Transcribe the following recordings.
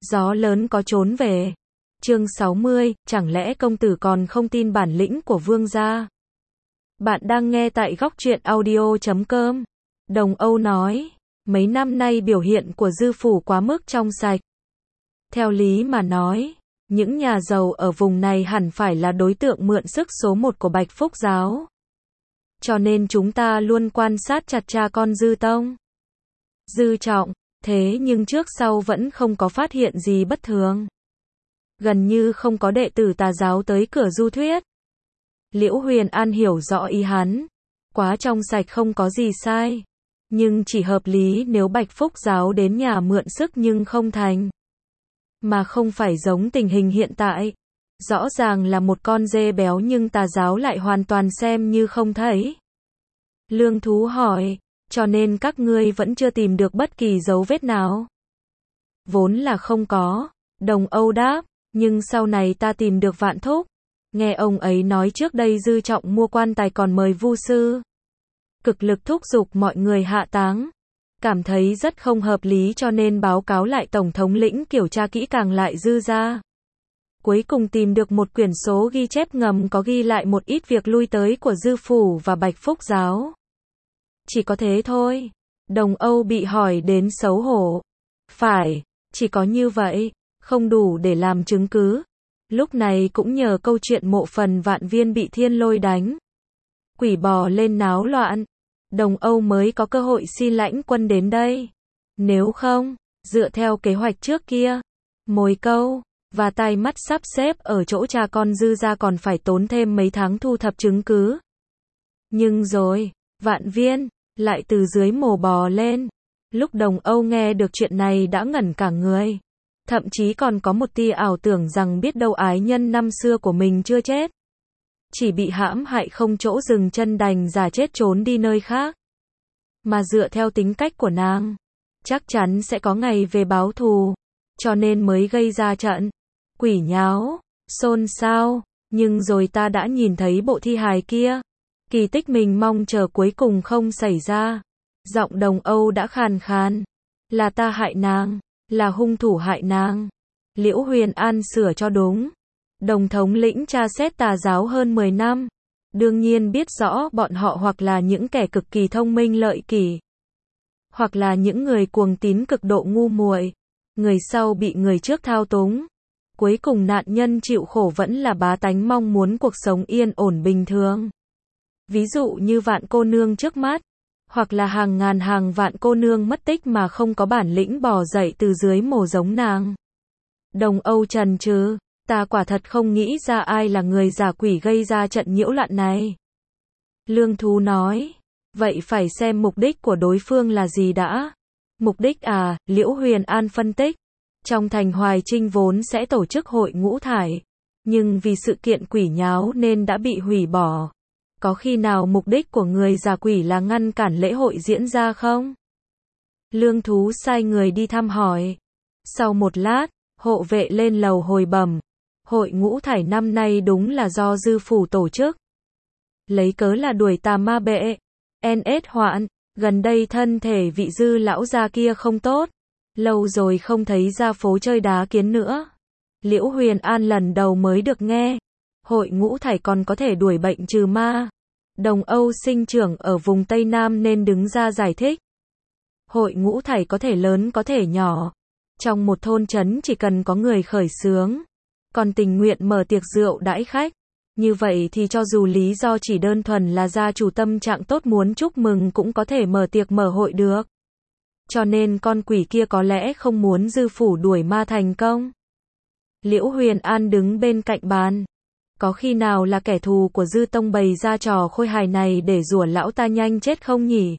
Gió lớn có trốn về. Chương 60, chẳng lẽ công tử còn không tin bản lĩnh của vương gia? Bạn đang nghe tại góc truyện audio.com. Đồng Âu nói, mấy năm nay biểu hiện của dư phủ quá mức trong sạch. Theo lý mà nói, những nhà giàu ở vùng này hẳn phải là đối tượng mượn sức số một của Bạch Phúc Giáo. Cho nên chúng ta luôn quan sát chặt cha con Dư Tông, Dư Trọng, thế nhưng trước sau vẫn không có phát hiện gì bất thường. Gần như không có đệ tử tà giáo tới cửa du thuyết. Liễu Huyền An hiểu rõ ý hắn, quá trong sạch không có gì sai, nhưng chỉ hợp lý nếu Bạch Phúc Giáo đến nhà mượn sức nhưng không thành. Mà không phải giống tình hình hiện tại. Rõ ràng là một con dê béo nhưng tà giáo lại hoàn toàn xem như không thấy. Lương Thú hỏi, cho nên các ngươi vẫn chưa tìm được bất kỳ dấu vết nào? Vốn là không có, Đồng Âu đáp, nhưng sau này ta tìm được Vạn Thúc. Nghe ông ấy nói trước đây Dư Trọng mua quan tài còn mời vu sư. Cực lực thúc giục mọi người hạ táng. Cảm thấy rất không hợp lý cho nên báo cáo lại Tổng thống lĩnh kiểm tra kỹ càng lại Dư gia. Cuối cùng tìm được một quyển số ghi chép ngầm có ghi lại một ít việc lui tới của Dư phủ và Bạch Phúc Giáo. Chỉ có thế thôi. Đồng Âu bị hỏi đến xấu hổ. Phải, chỉ có như vậy, không đủ để làm chứng cứ. Lúc này cũng nhờ câu chuyện mộ phần Vạn Viên bị thiên lôi đánh, quỷ bò lên náo loạn, Đồng Âu mới có cơ hội xin lãnh quân đến đây. Nếu không, dựa theo kế hoạch trước kia, mồi câu và tai mắt sắp xếp ở chỗ cha con Dư gia còn phải tốn thêm mấy tháng thu thập chứng cứ. Nhưng rồi, Vạn Viên lại từ dưới mồ bò lên. Lúc Đồng Âu nghe được chuyện này đã ngẩn cả người. Thậm chí còn có một tia ảo tưởng rằng biết đâu ái nhân năm xưa của mình chưa chết. Chỉ bị hãm hại không chỗ dừng chân đành giả chết trốn đi nơi khác. Mà dựa theo tính cách của nàng, chắc chắn sẽ có ngày về báo thù. Cho nên mới gây ra trận quỷ nháo, xôn xao. Nhưng rồi ta đã nhìn thấy bộ thi hài kia. Kỳ tích mình mong chờ cuối cùng không xảy ra. Giọng Đồng Âu đã khàn khàn. Là ta hại nàng, là hung thủ hại nàng. Liễu Huyền An sửa cho đúng. Đồng thống lĩnh tra xét tà giáo hơn 10 năm. Đương nhiên biết rõ bọn họ hoặc là những kẻ cực kỳ thông minh lợi kỷ, hoặc là những người cuồng tín cực độ ngu muội. Người sau bị người trước thao túng. Cuối cùng nạn nhân chịu khổ vẫn là bá tánh mong muốn cuộc sống yên ổn bình thường. Ví dụ như Vạn cô nương trước mắt, hoặc là hàng ngàn hàng vạn cô nương mất tích mà không có bản lĩnh bò dậy từ dưới mồ giống nàng. Đồng Âu trần trừ, ta quả thật không nghĩ ra ai là người giả quỷ gây ra trận nhiễu loạn này. Lương Thú nói, vậy phải xem mục đích của đối phương là gì đã. Mục đích à, Liễu Huyền An phân tích. Trong thành Hoài Trinh vốn sẽ tổ chức hội ngũ thải, nhưng vì sự kiện quỷ nháo nên đã bị hủy bỏ. Có khi nào mục đích của người giả quỷ là ngăn cản lễ hội diễn ra không? Lương Thú sai người đi thăm hỏi. Sau một lát, hộ vệ lên lầu hồi bẩm, hội ngũ thải năm nay đúng là do Dư phủ tổ chức. Lấy cớ là đuổi tà ma bệ, NS hoạn, gần đây thân thể vị Dư lão gia kia không tốt, lâu rồi không thấy ra phố chơi đá kiến nữa. Liễu Huyền An lần đầu mới được nghe, hội ngũ thải còn có thể đuổi bệnh trừ ma. Đồng Âu sinh trưởng ở vùng Tây Nam nên đứng ra giải thích. Hội ngũ thải có thể lớn có thể nhỏ. Trong một thôn trấn chỉ cần có người khởi xướng, còn tình nguyện mở tiệc rượu đãi khách. Như vậy thì cho dù lý do chỉ đơn thuần là gia chủ tâm trạng tốt muốn chúc mừng cũng có thể mở tiệc mở hội được. Cho nên con quỷ kia có lẽ không muốn Dư phủ đuổi ma thành công. Liễu Huyền An đứng bên cạnh bàn. Có khi nào là kẻ thù của Dư Tông bày ra trò khôi hài này để rủa lão ta nhanh chết không nhỉ?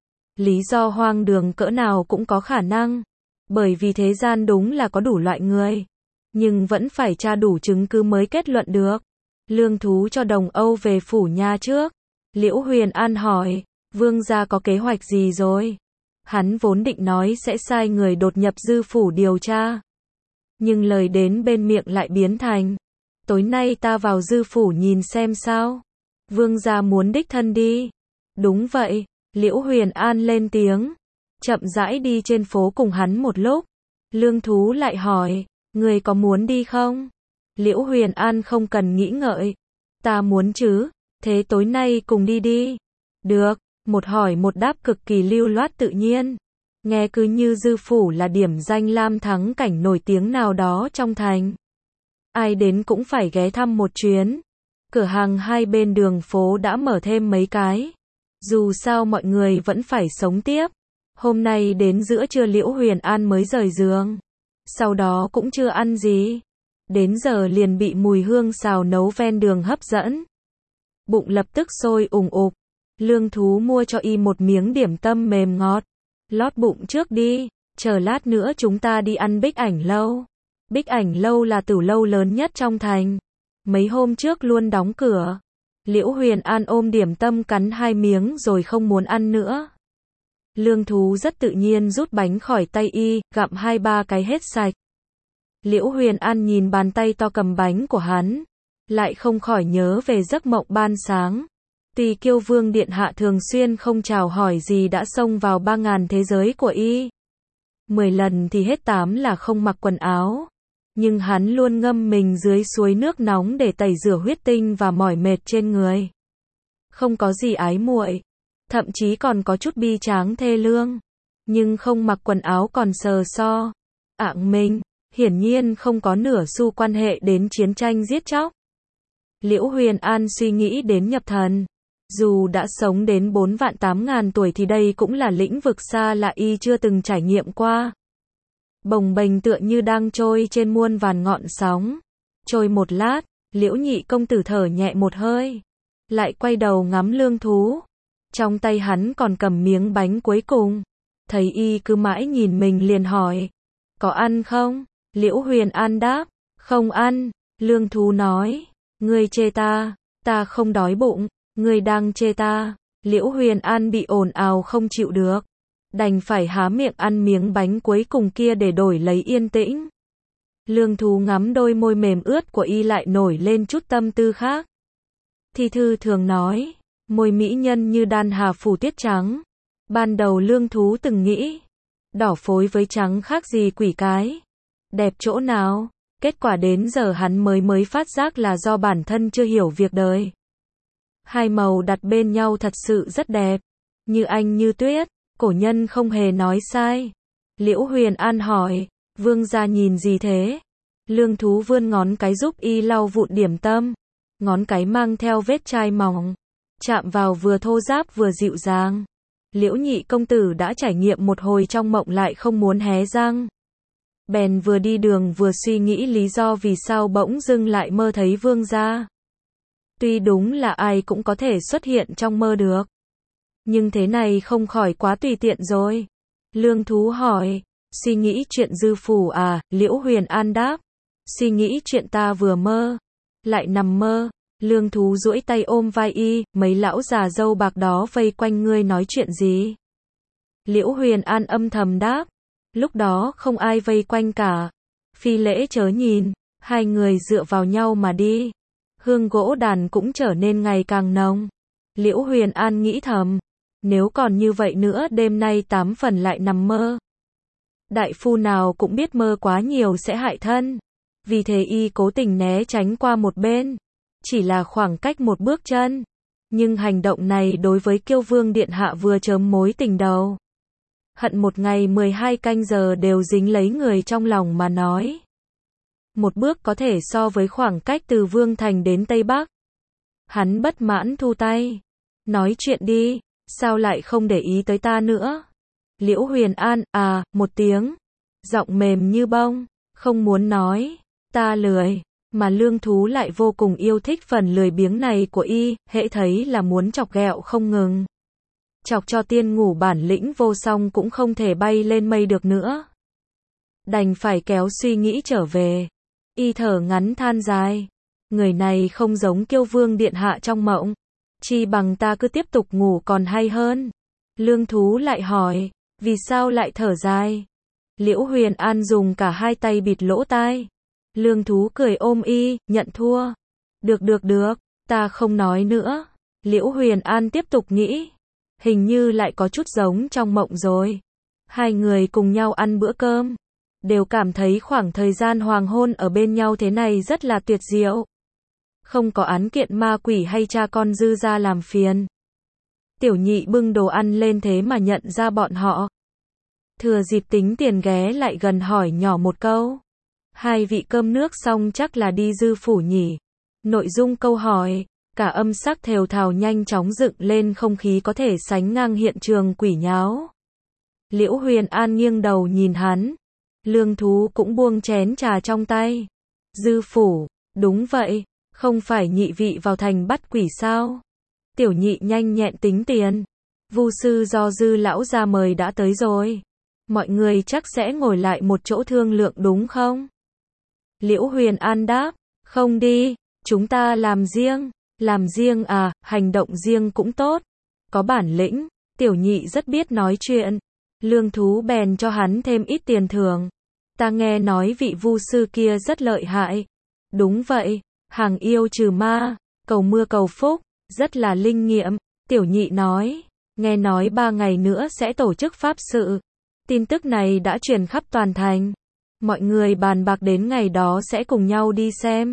Lý do hoang đường cỡ nào cũng có khả năng. Bởi vì thế gian đúng là có đủ loại người. Nhưng vẫn phải tra đủ chứng cứ mới kết luận được. Lương Thú cho Đồng Âu về phủ nha trước. Liễu Huyền An hỏi, vương gia có kế hoạch gì rồi? Hắn vốn định nói sẽ sai người đột nhập Dư phủ điều tra. Nhưng lời đến bên miệng lại biến thành, tối nay ta vào Dư phủ nhìn xem sao. Vương gia muốn đích thân đi. Đúng vậy, Liễu Huyền An lên tiếng. Chậm rãi đi trên phố cùng hắn một lúc. Lương Thú lại hỏi, người có muốn đi không? Liễu Huyền An không cần nghĩ ngợi. Ta muốn chứ, thế tối nay cùng đi đi. Được, một hỏi một đáp cực kỳ lưu loát tự nhiên. Nghe cứ như Dư Phủ là điểm danh lam thắng cảnh nổi tiếng nào đó trong thành. Ai đến cũng phải ghé thăm một chuyến. Cửa hàng hai bên đường phố đã mở thêm mấy cái. Dù sao mọi người vẫn phải sống tiếp. Hôm nay đến giữa trưa Liễu Huyền An mới rời giường. Sau đó cũng chưa ăn gì. Đến giờ liền bị mùi hương xào nấu ven đường hấp dẫn. Bụng lập tức sôi ùng ục. Lương Thú mua cho y một miếng điểm tâm mềm ngọt. Lót bụng trước đi, chờ lát nữa chúng ta đi ăn Bích Ảnh Lâu. Bích Ảnh Lâu là tử lâu lớn nhất trong thành. Mấy hôm trước luôn đóng cửa. Liễu Huyền An ôm điểm tâm cắn 2 miếng rồi không muốn ăn nữa. Lương Thú rất tự nhiên rút bánh khỏi tay y, gặm 2-3 cái hết sạch. Liễu Huyền An nhìn bàn tay to cầm bánh của hắn, lại không khỏi nhớ về giấc mộng ban sáng. Tuy Kiêu Vương Điện Hạ thường xuyên không chào hỏi gì đã xông vào 3000 thế giới của y. 10 lần thì hết 8 là không mặc quần áo. Nhưng hắn luôn ngâm mình dưới suối nước nóng để tẩy rửa huyết tinh và mỏi mệt trên người. Không có gì ái muội, thậm chí còn có chút bi tráng thê lương. Nhưng không mặc quần áo còn sờ so. Ạng mình, hiển nhiên không có nửa xu quan hệ đến chiến tranh giết chóc. Liễu Huyền An suy nghĩ đến nhập thần. Dù đã sống đến 4.800.000 tuổi thì đây cũng là lĩnh vực xa lạ y chưa từng trải nghiệm qua. Bồng bềnh tựa như đang trôi trên muôn vàn ngọn sóng. Trôi một lát, Liễu nhị công tử thở nhẹ một hơi. Lại quay đầu ngắm Lương Thú. Trong tay hắn còn cầm miếng bánh cuối cùng. Thấy y cứ mãi nhìn mình liền hỏi. Có ăn không? Liễu Huyền An đáp. Không ăn. Lương Thú nói. Ngươi chê ta. Ta không đói bụng. Ngươi đang chê ta. Liễu Huyền An bị ồn ào không chịu được. Đành phải há miệng ăn miếng bánh cuối cùng kia để đổi lấy yên tĩnh. Lương Thú ngắm đôi môi mềm ướt của y lại nổi lên chút tâm tư khác. Thi Thư thường nói, môi mỹ nhân như đan hà phủ tuyết trắng. Ban đầu Lương Thú từng nghĩ, đỏ phối với trắng khác gì quỷ cái. Đẹp chỗ nào? Kết quả đến giờ hắn mới phát giác là do bản thân chưa hiểu việc đời. Hai màu đặt bên nhau thật sự rất đẹp. Như anh như tuyết. Cổ nhân không hề nói sai. Liễu Huyền An hỏi, vương gia nhìn gì thế? Lương Thú vươn ngón cái giúp y lau vụn điểm tâm. Ngón cái mang theo vết chai mỏng. Chạm vào vừa thô ráp vừa dịu dàng. Liễu nhị công tử đã trải nghiệm một hồi trong mộng lại không muốn hé răng. Bèn vừa đi đường vừa suy nghĩ lý do vì sao bỗng dưng lại mơ thấy vương gia. Tuy đúng là ai cũng có thể xuất hiện trong mơ được. Nhưng thế này không khỏi quá tùy tiện rồi. Lương Thú hỏi, suy nghĩ chuyện Dư Phủ à? Liễu Huyền An đáp, suy nghĩ chuyện ta vừa mơ, lại nằm mơ. Lương Thú duỗi tay ôm vai y, mấy lão già râu bạc đó vây quanh ngươi nói chuyện gì? Liễu Huyền An âm thầm đáp, lúc đó không ai vây quanh cả. Phi lễ chớ nhìn, hai người dựa vào nhau mà đi. Hương gỗ đàn cũng trở nên ngày càng nồng. Liễu Huyền An nghĩ thầm, nếu còn như vậy nữa đêm nay 8 phần lại nằm mơ. Đại phu nào cũng biết mơ quá nhiều sẽ hại thân. Vì thế y cố tình né tránh qua một bên. Chỉ là khoảng cách một bước chân. Nhưng hành động này đối với Kiêu Vương Điện Hạ vừa chớm mối tình đầu. Hận một ngày 12 canh giờ đều dính lấy người trong lòng mà nói. Một bước có thể so với khoảng cách từ Vương Thành đến Tây Bắc. Hắn bất mãn thu tay. Nói chuyện đi, sao lại không để ý tới ta nữa? Liễu Huyền An, một tiếng. Giọng mềm như bông, không muốn nói, ta lười. Mà Lương Thú lại vô cùng yêu thích phần lười biếng này của y, hễ thấy là muốn chọc ghẹo không ngừng. Chọc cho tiên ngủ bản lĩnh vô song cũng không thể bay lên mây được nữa. Đành phải kéo suy nghĩ trở về. Y thở ngắn than dài. Người này không giống Kiêu Vương Điện Hạ trong mộng. Chi bằng ta cứ tiếp tục ngủ còn hay hơn. Lương Thú lại hỏi, vì sao lại thở dài? Liễu Huyền An dùng cả hai tay bịt lỗ tai. Lương Thú cười ôm y, nhận thua. Được, ta không nói nữa. Liễu Huyền An tiếp tục nghĩ. Hình như lại có chút giống trong mộng rồi. Hai người cùng nhau ăn bữa cơm. đều cảm thấy khoảng thời gian hoàng hôn ở bên nhau thế này rất là tuyệt diệu. Không có án kiện ma quỷ hay cha con Dư gia làm phiền. Tiểu nhị bưng đồ ăn lên thế mà nhận ra bọn họ. Thừa dịp tính tiền ghé lại gần hỏi nhỏ một câu. Hai vị cơm nước xong chắc là đi Dư phủ nhỉ? Nội dung câu hỏi, cả âm sắc thều thào nhanh chóng dựng lên không khí có thể sánh ngang hiện trường quỷ nháo. Liễu Huyền An nghiêng đầu nhìn hắn. Lương Thú cũng buông chén trà trong tay. Dư phủ, đúng vậy, không phải nhị vị vào thành bắt quỷ sao? Tiểu nhị nhanh nhẹn tính tiền. Vu sư do Dư lão gia mời đã tới rồi. Mọi người chắc sẽ ngồi lại một chỗ thương lượng đúng không? Liễu Huyền An đáp, không đi, chúng ta làm riêng. Làm riêng à, hành động riêng cũng tốt. Có bản lĩnh, tiểu nhị rất biết nói chuyện. Lương Thú bèn cho hắn thêm ít tiền thưởng. Ta nghe nói vị vu sư kia rất lợi hại. Đúng vậy, hàng yêu trừ ma, cầu mưa cầu phúc, rất là linh nghiệm. Tiểu nhị nói, nghe nói 3 ngày nữa sẽ tổ chức pháp sự. Tin tức này đã truyền khắp toàn thành. Mọi người bàn bạc đến ngày đó sẽ cùng nhau đi xem.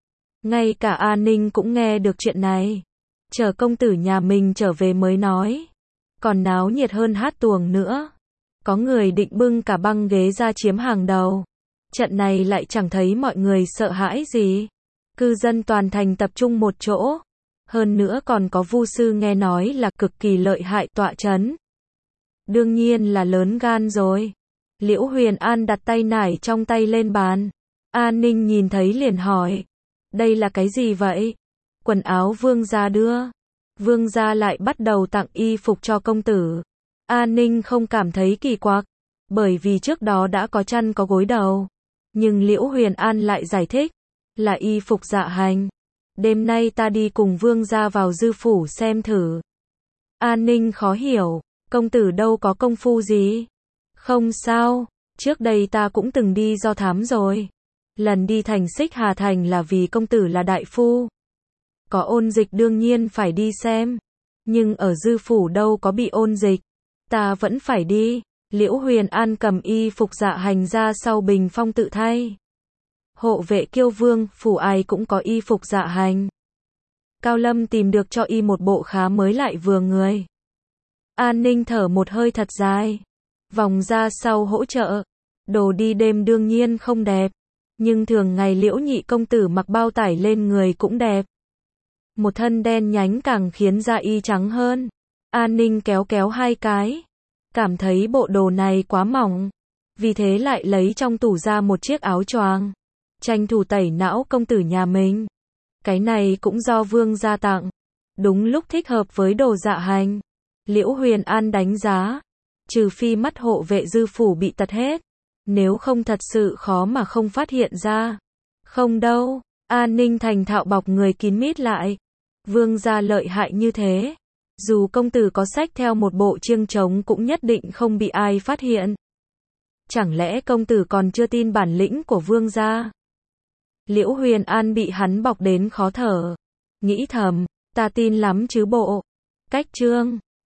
Ngay cả A Ninh cũng nghe được chuyện này. Chờ công tử nhà mình trở về mới nói. Còn náo nhiệt hơn hát tuồng nữa. Có người định bưng cả băng ghế ra chiếm hàng đầu. Trận này lại chẳng thấy mọi người sợ hãi gì. Cư dân toàn thành tập trung một chỗ. Hơn nữa còn có vu sư nghe nói là cực kỳ lợi hại tọa chấn. Đương nhiên là lớn gan rồi. Liễu Huyền An đặt tay nải trong tay lên bàn. An Ninh nhìn thấy liền hỏi. Đây là cái gì vậy? Quần áo vương gia đưa. Vương gia lại bắt đầu tặng y phục cho công tử. An Ninh không cảm thấy kỳ quặc. Bởi vì trước đó đã có chăn có gối đầu. Nhưng Liễu Huyền An lại giải thích. Là y phục dạ hành. Đêm nay ta đi cùng vương gia vào Dư phủ xem thử. An Ninh khó hiểu. Công tử đâu có công phu gì? Không sao. Trước đây ta cũng từng đi do thám rồi. Lần đi thành Xích Hà Thành là vì công tử là đại phu. Có ôn dịch đương nhiên phải đi xem. Nhưng ở Dư phủ đâu có bị ôn dịch. Ta vẫn phải đi. Liễu Huyền An cầm y phục dạ hành ra sau bình phong tự thay. Hộ vệ Kiêu Vương, phủ ai cũng có y phục dạ hành. Cao Lâm tìm được cho y một bộ khá mới lại vừa người. An Ninh thở một hơi thật dài. Vòng ra sau hỗ trợ. Đồ đi đêm đương nhiên không đẹp. Nhưng thường ngày Liễu nhị công tử mặc bao tải lên người cũng đẹp. Một thân đen nhánh càng khiến da y trắng hơn. An Ninh kéo kéo hai cái. Cảm thấy bộ đồ này quá mỏng. Vì thế lại lấy trong tủ ra một chiếc áo choàng. Tranh thủ tẩy não công tử nhà mình. Cái này cũng do vương gia tặng. Đúng lúc thích hợp với đồ dạ hành. Liễu Huyền An đánh giá. Trừ phi mắt hộ vệ Dư phủ bị tật hết. Nếu không thật sự khó mà không phát hiện ra. Không đâu. An Ninh thành thạo bọc người kín mít lại. Vương gia lợi hại như thế. Dù công tử có xách theo một bộ chiêng trống cũng nhất định không bị ai phát hiện. Chẳng lẽ công tử còn chưa tin bản lĩnh của vương gia? Liễu Huyền An bị hắn bọc đến khó thở. Nghĩ thầm, ta tin lắm chứ bộ. Cách chương